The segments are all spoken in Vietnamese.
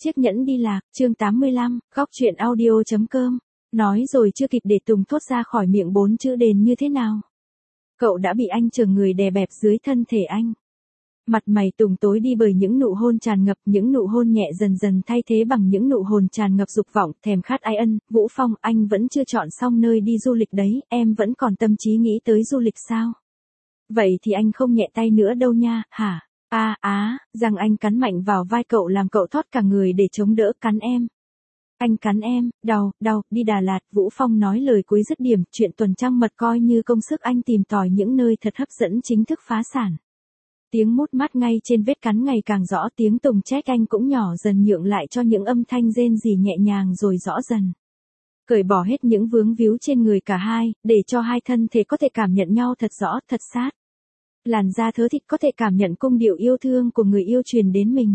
Chiếc nhẫn đi lạc, chương 85, góc truyện audio.com. Nói rồi chưa kịp để Tùng thốt ra khỏi miệng 4 chữ đền như thế nào. Cậu đã bị anh chở người đè bẹp dưới thân thể anh. Mặt mày Tùng tối đi bởi những nụ hôn tràn ngập, những nụ hôn nhẹ dần dần thay thế bằng những nụ hôn tràn ngập dục vọng, thèm khát ái ân. Vũ Phong, anh vẫn chưa chọn xong nơi đi du lịch đấy, em vẫn còn tâm trí nghĩ tới du lịch sao? Vậy thì anh không nhẹ tay nữa đâu nha, hả? Rằng anh cắn mạnh vào vai cậu làm cậu thoát cả người để chống đỡ. Cắn em. Anh cắn em, đau, đi Đà Lạt. Vũ Phong nói lời cuối dứt điểm, chuyện tuần trăng mật coi như công sức anh tìm tòi những nơi thật hấp dẫn chính thức phá sản. Tiếng mút mát ngay trên vết cắn ngày càng rõ, tiếng Tùng trách anh cũng nhỏ dần nhượng lại cho những âm thanh rên rỉ nhẹ nhàng rồi rõ dần. Cởi bỏ hết những vướng víu trên người cả hai, để cho hai thân thể có thể cảm nhận nhau thật rõ, thật sát. Làn da thớ thịt có thể cảm nhận cung điệu yêu thương của người yêu truyền đến mình.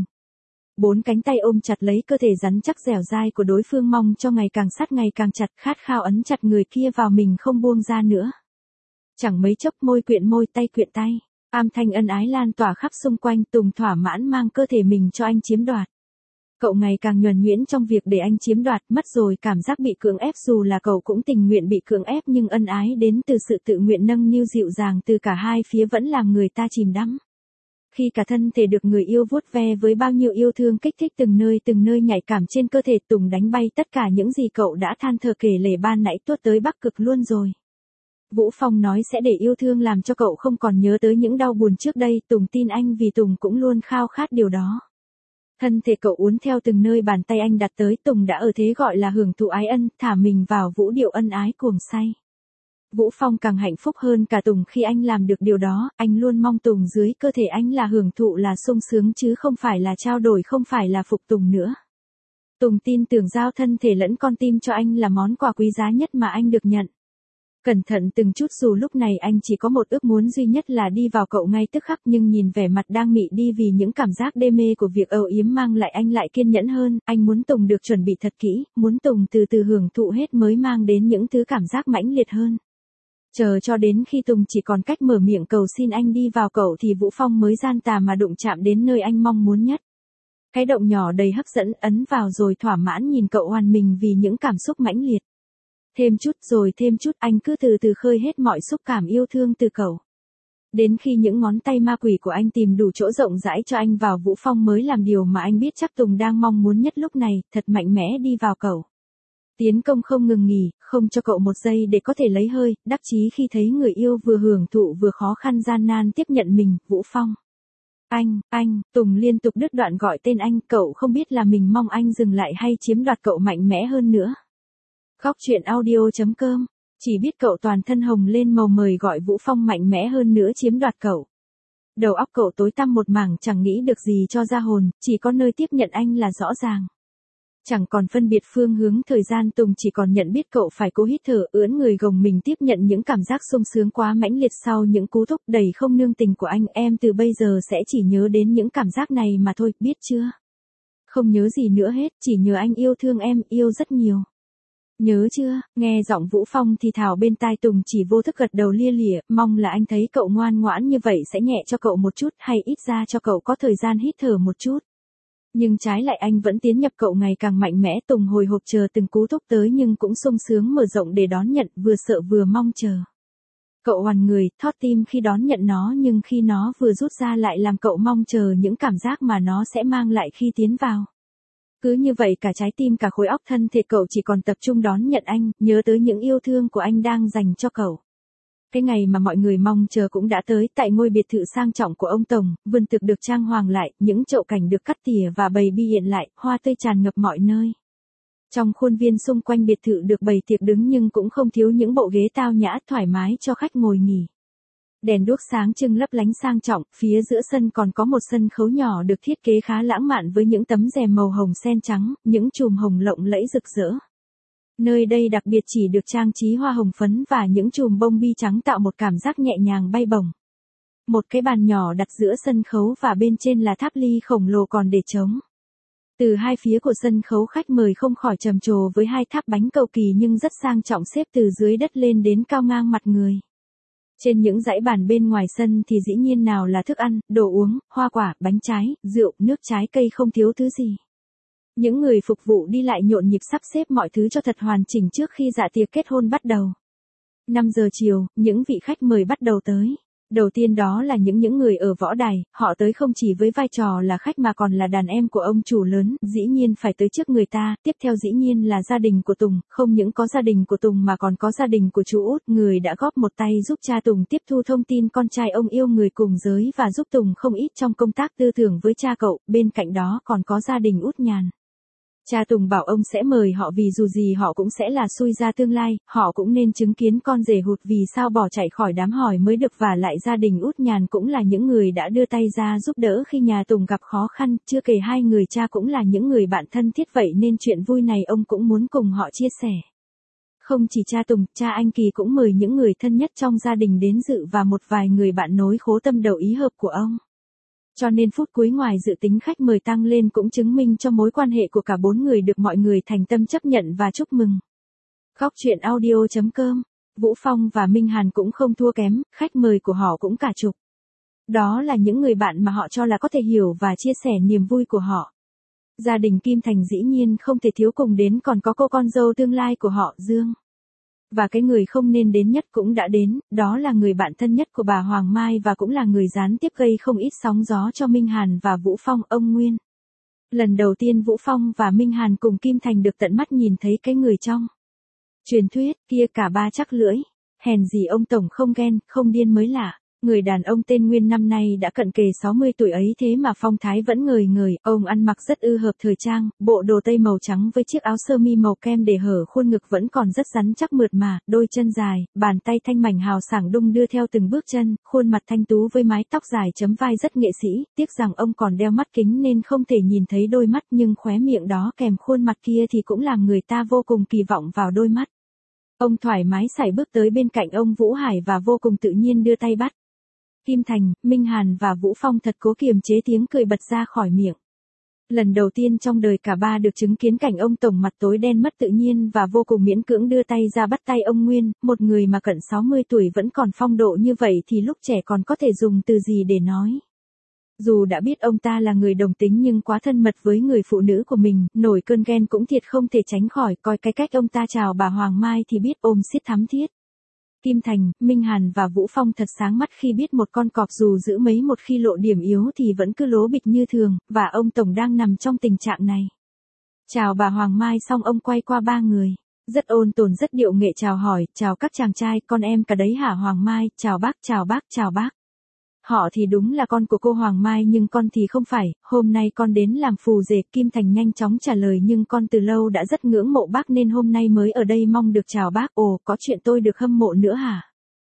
4 cánh tay ôm chặt lấy cơ thể rắn chắc dẻo dai của đối phương, mong cho ngày càng sát ngày càng chặt, khát khao ấn chặt người kia vào mình không buông ra nữa. Chẳng mấy chốc môi quyện môi, tay quyện tay, âm thanh ân ái lan tỏa khắp xung quanh. Tùng thỏa mãn mang cơ thể mình cho anh chiếm đoạt. Cậu ngày càng nhuần nhuyễn trong việc để anh chiếm đoạt, mất rồi cảm giác bị cưỡng ép, dù là cậu cũng tình nguyện bị cưỡng ép, nhưng ân ái đến từ sự tự nguyện nâng niu dịu dàng từ cả hai phía vẫn làm người ta chìm đắm. Khi cả thân thể được người yêu vuốt ve với bao nhiêu yêu thương kích thích từng nơi nhạy cảm trên cơ thể, Tùng đánh bay tất cả những gì cậu đã than thở kể lể ban nãy, tuốt tới Bắc Cực luôn rồi. Vũ Phong nói sẽ để yêu thương làm cho cậu không còn nhớ tới những đau buồn trước đây, Tùng tin anh vì Tùng cũng luôn khao khát điều đó. Thân thể cậu uốn theo từng nơi bàn tay anh đặt tới, Tùng đã ở thế gọi là hưởng thụ ái ân, thả mình vào vũ điệu ân ái cuồng say. Vũ Phong càng hạnh phúc hơn cả Tùng khi anh làm được điều đó, anh luôn mong Tùng dưới cơ thể anh là hưởng thụ, là sung sướng chứ không phải là trao đổi, không phải là phục tùng nữa. Tùng tin tưởng giao thân thể lẫn con tim cho anh là món quà quý giá nhất mà anh được nhận. Cẩn thận từng chút, dù lúc này anh chỉ có một ước muốn duy nhất là đi vào cậu ngay tức khắc, nhưng nhìn vẻ mặt đang mị đi vì những cảm giác đê mê của việc âu yếm mang lại, anh lại kiên nhẫn hơn. Anh muốn Tùng được chuẩn bị thật kỹ, muốn Tùng từ từ hưởng thụ hết mới mang đến những thứ cảm giác mãnh liệt hơn. Chờ cho đến khi Tùng chỉ còn cách mở miệng cầu xin anh đi vào cậu thì Vũ Phong mới gian tà mà đụng chạm đến nơi anh mong muốn nhất. Cái động nhỏ đầy hấp dẫn, ấn vào rồi thỏa mãn nhìn cậu hoàn mình vì những cảm xúc mãnh liệt. Thêm chút rồi thêm chút, anh cứ từ từ khơi hết mọi xúc cảm yêu thương từ cậu. Đến khi những ngón tay ma quỷ của anh tìm đủ chỗ rộng rãi cho anh vào, Vũ Phong mới làm điều mà anh biết chắc Tùng đang mong muốn nhất lúc này, thật mạnh mẽ đi vào cậu. Tiến công không ngừng nghỉ, không cho cậu một giây để có thể lấy hơi, đắc chí khi thấy người yêu vừa hưởng thụ vừa khó khăn gian nan tiếp nhận mình. Vũ Phong. Anh, Tùng liên tục đứt đoạn gọi tên anh, cậu không biết là mình mong anh dừng lại hay chiếm đoạt cậu mạnh mẽ hơn nữa. Góc truyện audio.com, chỉ biết cậu toàn thân hồng lên màu mời gọi Vũ Phong mạnh mẽ hơn nữa chiếm đoạt cậu. Đầu óc cậu tối tăm một mảng, chẳng nghĩ được gì cho ra hồn, chỉ có nơi tiếp nhận anh là rõ ràng. Chẳng còn phân biệt phương hướng thời gian, Tùng chỉ còn nhận biết cậu phải cố hít thở, ưỡn người gồng mình tiếp nhận những cảm giác sung sướng quá mãnh liệt sau những cú thúc đầy không nương tình của anh. Em từ bây giờ sẽ chỉ nhớ đến những cảm giác này mà thôi, biết chưa? Không nhớ gì nữa hết, chỉ nhớ anh yêu thương em, yêu rất nhiều. Nhớ chưa? Nghe giọng Vũ Phong thì thào bên tai, Tùng chỉ vô thức gật đầu lia lịa, mong là anh thấy cậu ngoan ngoãn như vậy sẽ nhẹ cho cậu một chút, hay ít ra cho cậu có thời gian hít thở một chút. Nhưng trái lại anh vẫn tiến nhập cậu ngày càng mạnh mẽ. Tùng hồi hộp chờ từng cú thúc tới nhưng cũng sung sướng mở rộng để đón nhận, vừa sợ vừa mong chờ. Cậu hoàn người, thót tim khi đón nhận nó, nhưng khi nó vừa rút ra lại làm cậu mong chờ những cảm giác mà nó sẽ mang lại khi tiến vào. Cứ như vậy cả trái tim cả khối óc thân thể cậu chỉ còn tập trung đón nhận anh, nhớ tới những yêu thương của anh đang dành cho cậu. Cái ngày mà mọi người mong chờ cũng đã tới, tại ngôi biệt thự sang trọng của ông Tổng, vườn thực được trang hoàng lại, những chậu cảnh được cắt tỉa và bày bi hiện lại, hoa tươi tràn ngập mọi nơi. Trong khuôn viên xung quanh biệt thự được bày tiệc đứng nhưng cũng không thiếu những bộ ghế tao nhã thoải mái cho khách ngồi nghỉ. Đèn đuốc sáng trưng lấp lánh sang trọng, phía giữa sân còn có một sân khấu nhỏ được thiết kế khá lãng mạn với những tấm rèm màu hồng sen trắng, những chùm hồng lộng lẫy rực rỡ. Nơi đây đặc biệt chỉ được trang trí hoa hồng phấn và những chùm bông bi trắng tạo một cảm giác nhẹ nhàng bay bổng. Một cái bàn nhỏ đặt giữa sân khấu và bên trên là tháp ly khổng lồ còn để trống. Từ hai phía của sân khấu khách mời không khỏi trầm trồ với hai tháp bánh cầu kỳ nhưng rất sang trọng xếp từ dưới đất lên đến cao ngang mặt người. Trên những dãy bàn bên ngoài sân thì dĩ nhiên nào là thức ăn, đồ uống, hoa quả, bánh trái, rượu, nước trái cây không thiếu thứ gì. Những người phục vụ đi lại nhộn nhịp sắp xếp mọi thứ cho thật hoàn chỉnh trước khi dạ tiệc kết hôn bắt đầu. 5 giờ chiều, những vị khách mời bắt đầu tới. Đầu tiên đó là những người ở võ đài, họ tới không chỉ với vai trò là khách mà còn là đàn em của ông chủ lớn, dĩ nhiên phải tới trước người ta, tiếp theo dĩ nhiên là gia đình của Tùng, không những có gia đình của Tùng mà còn có gia đình của chú Út, người đã góp một tay giúp cha Tùng tiếp thu thông tin con trai ông yêu người cùng giới và giúp Tùng không ít trong công tác tư tưởng với cha cậu, bên cạnh đó còn có gia đình Út Nhàn. Cha Tùng bảo ông sẽ mời họ vì dù gì họ cũng sẽ là xui ra tương lai, họ cũng nên chứng kiến con rể hụt vì sao bỏ chạy khỏi đám hỏi mới được và lại gia đình Út Nhàn cũng là những người đã đưa tay ra giúp đỡ khi nhà Tùng gặp khó khăn, chưa kể hai người cha cũng là những người bạn thân thiết vậy nên chuyện vui này ông cũng muốn cùng họ chia sẻ. Không chỉ cha Tùng, cha anh Kỳ cũng mời những người thân nhất trong gia đình đến dự và một vài người bạn nối khố tâm đầu ý hợp của ông. Cho nên phút cuối ngoài dự tính khách mời tăng lên cũng chứng minh cho mối quan hệ của cả bốn người được mọi người thành tâm chấp nhận và chúc mừng. Góc truyện audio.com, Vũ Phong và Minh Hàn cũng không thua kém, khách mời của họ cũng cả chục. Đó là những người bạn mà họ cho là có thể hiểu và chia sẻ niềm vui của họ. Gia đình Kim Thành dĩ nhiên không thể thiếu cùng đến còn có cô con dâu tương lai của họ Dương. Và cái người không nên đến nhất cũng đã đến, đó là người bạn thân nhất của bà Hoàng Mai và cũng là người gián tiếp gây không ít sóng gió cho Minh Hàn và Vũ Phong, ông Nguyên. Lần đầu tiên Vũ Phong và Minh Hàn cùng Kim Thành được tận mắt nhìn thấy cái người trong truyền thuyết kia cả ba chắc lưỡi, hèn gì ông Tổng không ghen, không điên mới lạ. Người đàn ông tên Nguyên năm nay đã cận kề 60 tuổi ấy thế mà phong thái vẫn ngời ngời, ông ăn mặc rất ư hợp thời trang, bộ đồ tây màu trắng với chiếc áo sơ mi màu kem để hở khuôn ngực vẫn còn rất rắn chắc mượt mà, đôi chân dài, bàn tay thanh mảnh hào sảng đung đưa theo từng bước chân, khuôn mặt thanh tú với mái tóc dài chấm vai rất nghệ sĩ, tiếc rằng ông còn đeo mắt kính nên không thể nhìn thấy đôi mắt nhưng khóe miệng đó kèm khuôn mặt kia thì cũng làm người ta vô cùng kỳ vọng vào đôi mắt. Ông thoải mái sải bước tới bên cạnh ông Vũ Hải và vô cùng tự nhiên đưa tay bắt. Kim Thành, Minh Hàn và Vũ Phong thật cố kiềm chế tiếng cười bật ra khỏi miệng. Lần đầu tiên trong đời cả ba được chứng kiến cảnh ông Tổng mặt tối đen mất tự nhiên và vô cùng miễn cưỡng đưa tay ra bắt tay ông Nguyên, một người mà cận 60 tuổi vẫn còn phong độ như vậy thì lúc trẻ còn có thể dùng từ gì để nói. Dù đã biết ông ta là người đồng tính nhưng quá thân mật với người phụ nữ của mình, nổi cơn ghen cũng thiệt không thể tránh khỏi, coi cái cách ông ta chào bà Hoàng Mai thì biết ôm siết thắm thiết. Kim Thành, Minh Hàn và Vũ Phong thật sáng mắt khi biết một con cọp dù giữ mấy một khi lộ điểm yếu thì vẫn cứ lố bịch như thường, và ông Tổng đang nằm trong tình trạng này. Chào bà Hoàng Mai xong ông quay qua ba người. Rất ôn tồn rất điệu nghệ chào hỏi, chào các chàng trai, con em cả đấy hả Hoàng Mai, chào bác, chào bác, chào bác. Họ thì đúng là con của cô Hoàng Mai nhưng con thì không phải, hôm nay con đến làm phù rể. Kim Thành nhanh chóng trả lời nhưng con từ lâu đã rất ngưỡng mộ bác nên hôm nay mới ở đây mong được chào bác. Ồ, có chuyện tôi được hâm mộ nữa hả?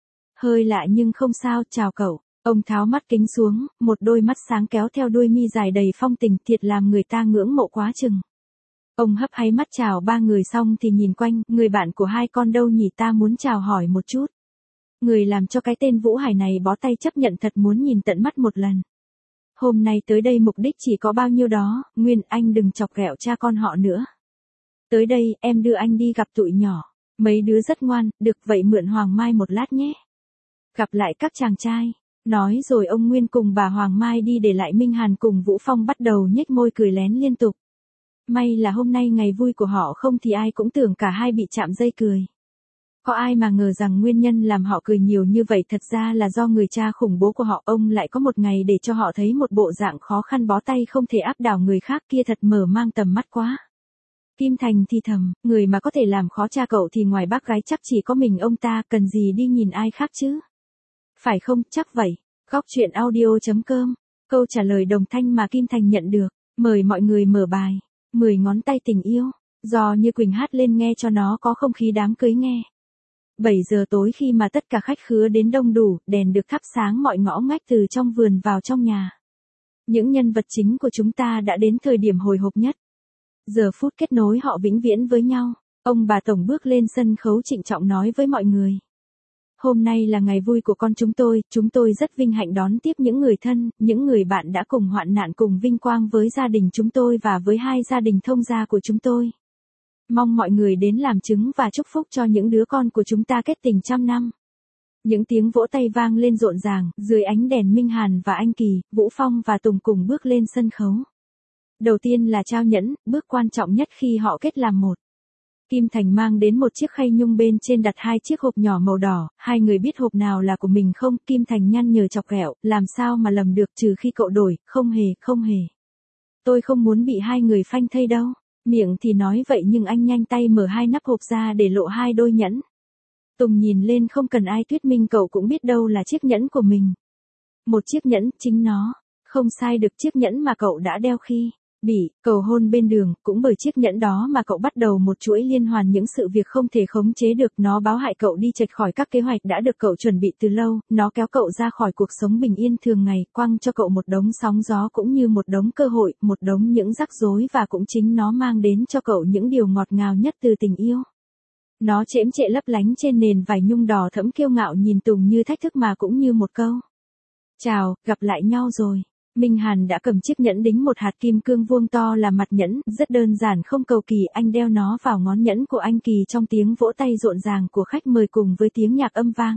Hơi lạ nhưng không sao, chào cậu. Ông tháo mắt kính xuống, một đôi mắt sáng kéo theo đuôi mi dài đầy phong tình thiệt làm người ta ngưỡng mộ quá chừng. Ông hấp háy mắt chào ba người xong thì nhìn quanh, người bạn của hai con đâu nhỉ ta muốn chào hỏi một chút. Người làm cho cái tên Vũ Hải này bó tay chấp nhận thật muốn nhìn tận mắt một lần. Hôm nay tới đây mục đích chỉ có bao nhiêu đó, Nguyên anh đừng chọc ghẹo cha con họ nữa. Tới đây em đưa anh đi gặp tụi nhỏ, mấy đứa rất ngoan, được vậy mượn Hoàng Mai một lát nhé. Gặp lại các chàng trai, nói rồi ông Nguyên cùng bà Hoàng Mai đi để lại Minh Hàn cùng Vũ Phong bắt đầu nhếch môi cười lén liên tục. May là hôm nay ngày vui của họ không thì ai cũng tưởng cả hai bị chạm dây cười. Có ai mà ngờ rằng nguyên nhân làm họ cười nhiều như vậy thật ra là do người cha khủng bố của họ ông lại có một ngày để cho họ thấy một bộ dạng khó khăn bó tay không thể áp đảo người khác kia thật mở mang tầm mắt quá. Kim Thành thì thầm, người mà có thể làm khó cha cậu thì ngoài bác gái chắc chỉ có mình ông ta, cần gì đi nhìn ai khác chứ. Phải không, chắc vậy. Góc truyện audio.com, câu trả lời đồng thanh mà Kim Thành nhận được, mời mọi người mở bài, 10 ngón tay tình yêu, do Như Quỳnh hát lên nghe cho nó có không khí đám cưới nghe. 7 giờ tối khi mà tất cả khách khứa đến đông đủ, đèn được thắp sáng mọi ngõ ngách từ trong vườn vào trong nhà. Những nhân vật chính của chúng ta đã đến thời điểm hồi hộp nhất. Giờ phút kết nối họ vĩnh viễn với nhau, ông bà Tổng bước lên sân khấu trịnh trọng nói với mọi người. Hôm nay là ngày vui của con chúng tôi rất vinh hạnh đón tiếp những người thân, những người bạn đã cùng hoạn nạn cùng vinh quang với gia đình chúng tôi và với hai gia đình thông gia của chúng tôi. Mong mọi người đến làm chứng và chúc phúc cho những đứa con của chúng ta kết tình trăm năm. Những tiếng vỗ tay vang lên rộn ràng, dưới ánh đèn Minh Hàn và anh Kỳ, Vũ Phong và Tùng cùng bước lên sân khấu. Đầu tiên là trao nhẫn, bước quan trọng nhất khi họ kết làm một. Kim Thành mang đến một chiếc khay nhung bên trên đặt 2 chiếc hộp nhỏ màu đỏ, hai người biết hộp nào là của mình không? Kim Thành nhăn nhở chọc ghẹo, làm sao mà lầm được, trừ khi cậu đổi, không hề. Tôi không muốn bị hai người phanh thây đâu. Miệng thì nói vậy nhưng anh nhanh tay mở 2 nắp hộp ra để lộ 2 đôi nhẫn. Tùng nhìn lên, không cần ai thuyết minh cậu cũng biết đâu là chiếc nhẫn của mình. Một chiếc nhẫn, chính nó. Không sai được, chiếc nhẫn mà cậu đã đeo khi bị cầu hôn bên đường, cũng bởi chiếc nhẫn đó mà cậu bắt đầu một chuỗi liên hoàn những sự việc không thể khống chế được. Nó báo hại cậu đi chệch khỏi các kế hoạch đã được cậu chuẩn bị từ lâu, nó kéo cậu ra khỏi cuộc sống bình yên thường ngày, quăng cho cậu một đống sóng gió cũng như một đống cơ hội, một đống những rắc rối, và cũng chính nó mang đến cho cậu những điều ngọt ngào nhất từ tình yêu. Nó chễm chệ lấp lánh trên nền vải nhung đỏ thẫm, kiêu ngạo nhìn Tùng như thách thức mà cũng như một câu chào, gặp lại nhau rồi. Minh Hàn đã cầm chiếc nhẫn đính một hạt kim cương vuông to là mặt nhẫn, rất đơn giản không cầu kỳ, anh đeo nó vào ngón nhẫn của anh Kỳ trong tiếng vỗ tay rộn ràng của khách mời cùng với tiếng nhạc âm vang.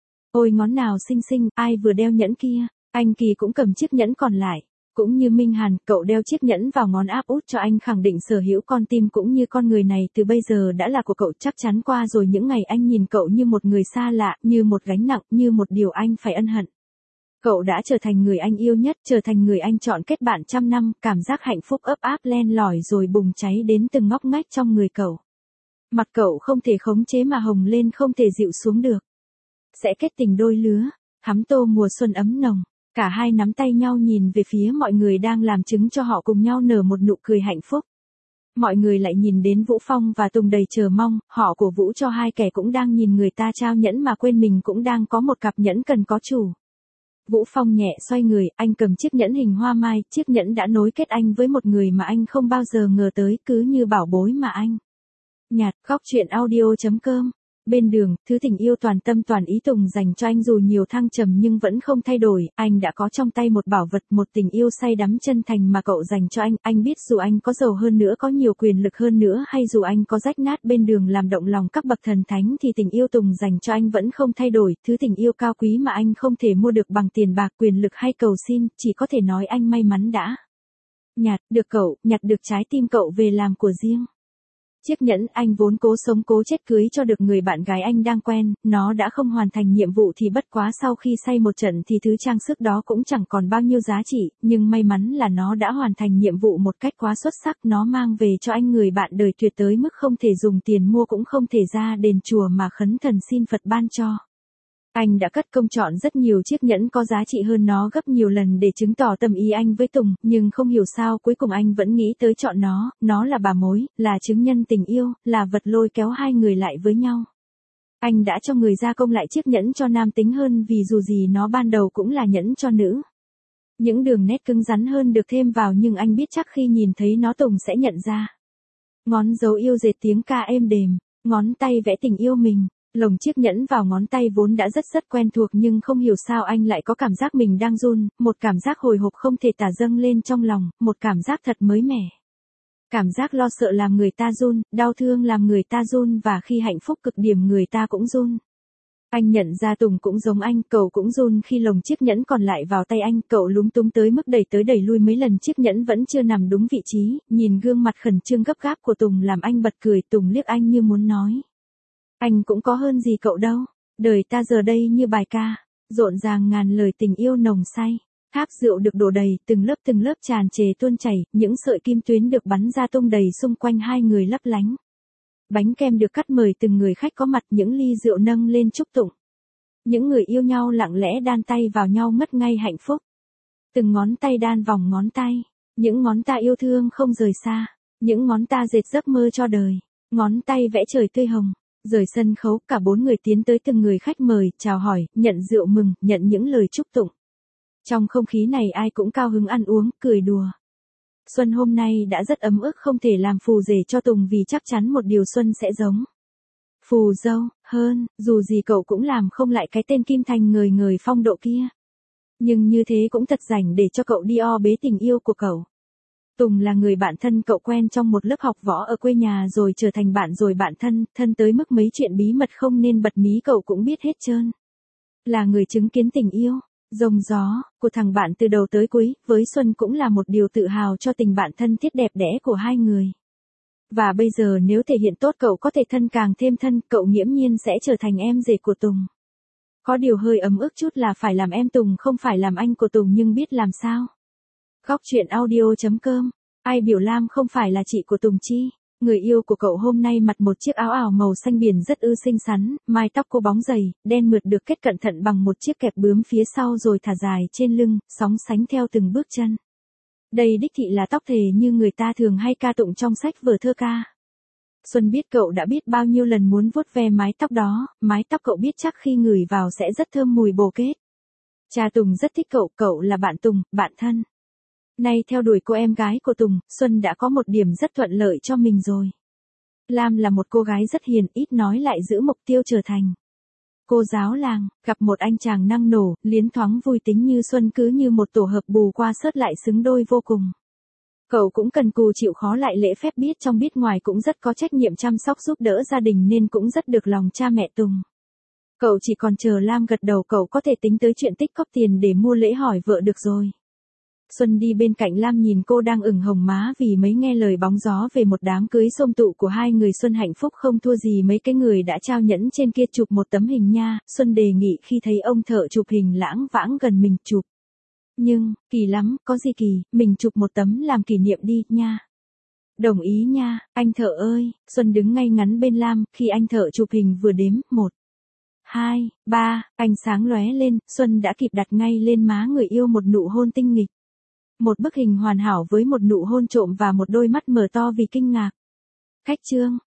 Ôi ngón nào xinh xinh, ai vừa đeo nhẫn kia? Anh Kỳ cũng cầm chiếc nhẫn còn lại. Cũng như Minh Hàn, cậu đeo chiếc nhẫn vào ngón áp út cho anh khẳng định sở hữu con tim cũng như con người này từ bây giờ đã là của cậu. Chắc chắn qua rồi những ngày anh nhìn cậu như một người xa lạ, như một gánh nặng, như một điều anh phải ân hận. Cậu đã trở thành người anh yêu nhất, trở thành người anh chọn kết bạn trăm năm, cảm giác hạnh phúc ấp áp len lỏi rồi bùng cháy đến từng ngóc ngách trong người cậu. Mặt cậu không thể khống chế mà hồng lên, không thể dịu xuống được. Sẽ kết tình đôi lứa, thắm tô mùa xuân ấm nồng, cả hai nắm tay nhau nhìn về phía mọi người đang làm chứng cho họ cùng nhau nở một nụ cười hạnh phúc. Mọi người lại nhìn đến Vũ Phong và Tùng đầy chờ mong, họ cổ vũ cho hai kẻ cũng đang nhìn người ta trao nhẫn mà quên mình cũng đang có một cặp nhẫn cần có chủ. Vũ Phong nhẹ xoay người, anh cầm chiếc nhẫn hình hoa mai, chiếc nhẫn đã nối kết anh với một người mà anh không bao giờ ngờ tới, cứ như bảo bối mà anh nhặt. Góc truyện audio.com. Bên đường, thứ tình yêu toàn tâm toàn ý Tùng dành cho anh dù nhiều thăng trầm nhưng vẫn không thay đổi, anh đã có trong tay một bảo vật, một tình yêu say đắm chân thành mà cậu dành cho anh biết dù anh có giàu hơn nữa, có nhiều quyền lực hơn nữa, hay dù anh có rách nát bên đường làm động lòng các bậc thần thánh thì tình yêu Tùng dành cho anh vẫn không thay đổi, thứ tình yêu cao quý mà anh không thể mua được bằng tiền bạc, quyền lực hay cầu xin, chỉ có thể nói anh may mắn đã nhặt được trái tim cậu về làm của riêng. Chiếc nhẫn anh vốn cố sống cố chết cưới cho được người bạn gái anh đang quen, nó đã không hoàn thành nhiệm vụ thì bất quá sau khi say một trận thì thứ trang sức đó cũng chẳng còn bao nhiêu giá trị, nhưng may mắn là nó đã hoàn thành nhiệm vụ một cách quá xuất sắc, nó mang về cho anh người bạn đời tuyệt tới mức không thể dùng tiền mua cũng không thể ra đền chùa mà khấn thần xin Phật ban cho. Anh đã cất công chọn rất nhiều chiếc nhẫn có giá trị hơn nó gấp nhiều lần để chứng tỏ tâm ý anh với Tùng, nhưng không hiểu sao cuối cùng anh vẫn nghĩ tới chọn nó là bà mối, là chứng nhân tình yêu, là vật lôi kéo hai người lại với nhau. Anh đã cho người gia công lại chiếc nhẫn cho nam tính hơn vì dù gì nó ban đầu cũng là nhẫn cho nữ. Những đường nét cứng rắn hơn được thêm vào nhưng anh biết chắc khi nhìn thấy nó Tùng sẽ nhận ra. Ngón dấu yêu dệt tiếng ca êm đềm, ngón tay vẽ tình yêu mình. Lồng chiếc nhẫn vào ngón tay vốn đã rất quen thuộc nhưng không hiểu sao anh lại có cảm giác mình đang run, một cảm giác hồi hộp không thể tả dâng lên trong lòng, một cảm giác thật mới mẻ. Cảm giác lo sợ làm người ta run, đau thương làm người ta run và khi hạnh phúc cực điểm người ta cũng run. Anh nhận ra Tùng cũng giống anh, cậu cũng run khi lồng chiếc nhẫn còn lại vào tay anh, cậu lúng túng tới mức đẩy tới đẩy lui mấy lần chiếc nhẫn vẫn chưa nằm đúng vị trí, nhìn gương mặt khẩn trương gấp gáp của Tùng làm anh bật cười, Tùng liếc anh như muốn nói. Anh cũng có hơn gì cậu đâu, đời ta giờ đây như bài ca, rộn ràng ngàn lời tình yêu nồng say. Tháp rượu được đổ đầy, từng lớp tràn trề tuôn chảy, những sợi kim tuyến được bắn ra tung đầy xung quanh hai người lấp lánh. Bánh kem được cắt mời từng người khách có mặt, những ly rượu nâng lên chúc tụng. Những người yêu nhau lặng lẽ đan tay vào nhau ngất ngây hạnh phúc. Từng ngón tay đan vòng ngón tay, những ngón ta yêu thương không rời xa, những ngón ta dệt giấc mơ cho đời, ngón tay vẽ trời tươi hồng. Rời sân khấu, cả bốn người tiến tới từng người khách mời, chào hỏi, nhận rượu mừng, nhận những lời chúc tụng. Trong không khí này ai cũng cao hứng ăn uống, cười đùa. Xuân hôm nay đã rất ấm ức, không thể làm phù rể cho Tùng vì chắc chắn một điều Xuân sẽ giống phù dâu, hơn, dù gì cậu cũng làm không lại cái tên Kim Thành ngời phong độ kia. Nhưng như thế cũng thật rảnh để cho cậu đi o bế tình yêu của cậu. Tùng là người bạn thân cậu quen trong một lớp học võ ở quê nhà rồi trở thành bạn rồi bạn thân tới mức mấy chuyện bí mật không nên bật mí cậu cũng biết hết trơn. Là người chứng kiến tình yêu. Rông gió, của thằng bạn từ đầu tới cuối, với Xuân cũng là một điều tự hào cho tình bạn thân thiết đẹp đẽ của hai người. Và bây giờ nếu thể hiện tốt cậu có thể thân càng thêm thân, cậu nghiễm nhiên sẽ trở thành em rể của Tùng. Có điều hơi ấm ức chút là phải làm em Tùng không phải làm anh của Tùng nhưng biết làm sao. Góc chuyện audio.com. Ai biểu Lam không phải là chị của Tùng chi? Người yêu của cậu hôm nay mặc một chiếc áo ảo màu xanh biển rất xinh xắn, mái tóc cô bóng dày, đen mượt được kết cẩn thận bằng một chiếc kẹp bướm phía sau rồi thả dài trên lưng, sóng sánh theo từng bước chân. Đây đích thị là tóc thề như người ta thường hay ca tụng trong sách vở thơ ca. Xuân biết cậu đã biết bao nhiêu lần muốn vuốt ve mái tóc đó, mái tóc cậu biết chắc khi ngửi vào sẽ rất thơm mùi bồ kết. Cha Tùng rất thích cậu, cậu là bạn Tùng, bạn thân. Nay theo đuổi cô em gái của Tùng, Xuân đã có một điểm rất thuận lợi cho mình rồi. Lam là một cô gái rất hiền, ít nói lại giữ mục tiêu trở thành cô giáo làng, gặp một anh chàng năng nổ, liến thoáng vui tính như Xuân cứ như một tổ hợp bù qua sớt lại xứng đôi vô cùng. Cậu cũng cần cù chịu khó lại lễ phép biết trong biết ngoài cũng rất có trách nhiệm chăm sóc giúp đỡ gia đình nên cũng rất được lòng cha mẹ Tùng. Cậu chỉ còn chờ Lam gật đầu cậu có thể tính tới chuyện tích cóp tiền để mua lễ hỏi vợ được rồi. Xuân đi bên cạnh Lam nhìn cô đang ửng hồng má vì mấy nghe lời bóng gió về một đám cưới xôm tụ của hai người. Xuân hạnh phúc không thua gì mấy cái người đã trao nhẫn trên kia. Chụp một tấm hình nha, Xuân đề nghị khi thấy ông thợ chụp hình lãng vãng gần mình chụp. Nhưng, kỳ lắm, có gì kỳ, mình chụp một tấm làm kỷ niệm đi, nha. Đồng ý nha, anh thợ ơi. Xuân đứng ngay ngắn bên Lam, khi anh thợ chụp hình vừa đếm, 1, 2, 3, ánh sáng lóe lên, Xuân đã kịp đặt ngay lên má người yêu một nụ hôn tinh nghịch. Một bức hình hoàn hảo với một nụ hôn trộm và một đôi mắt mở to vì kinh ngạc. Cách chương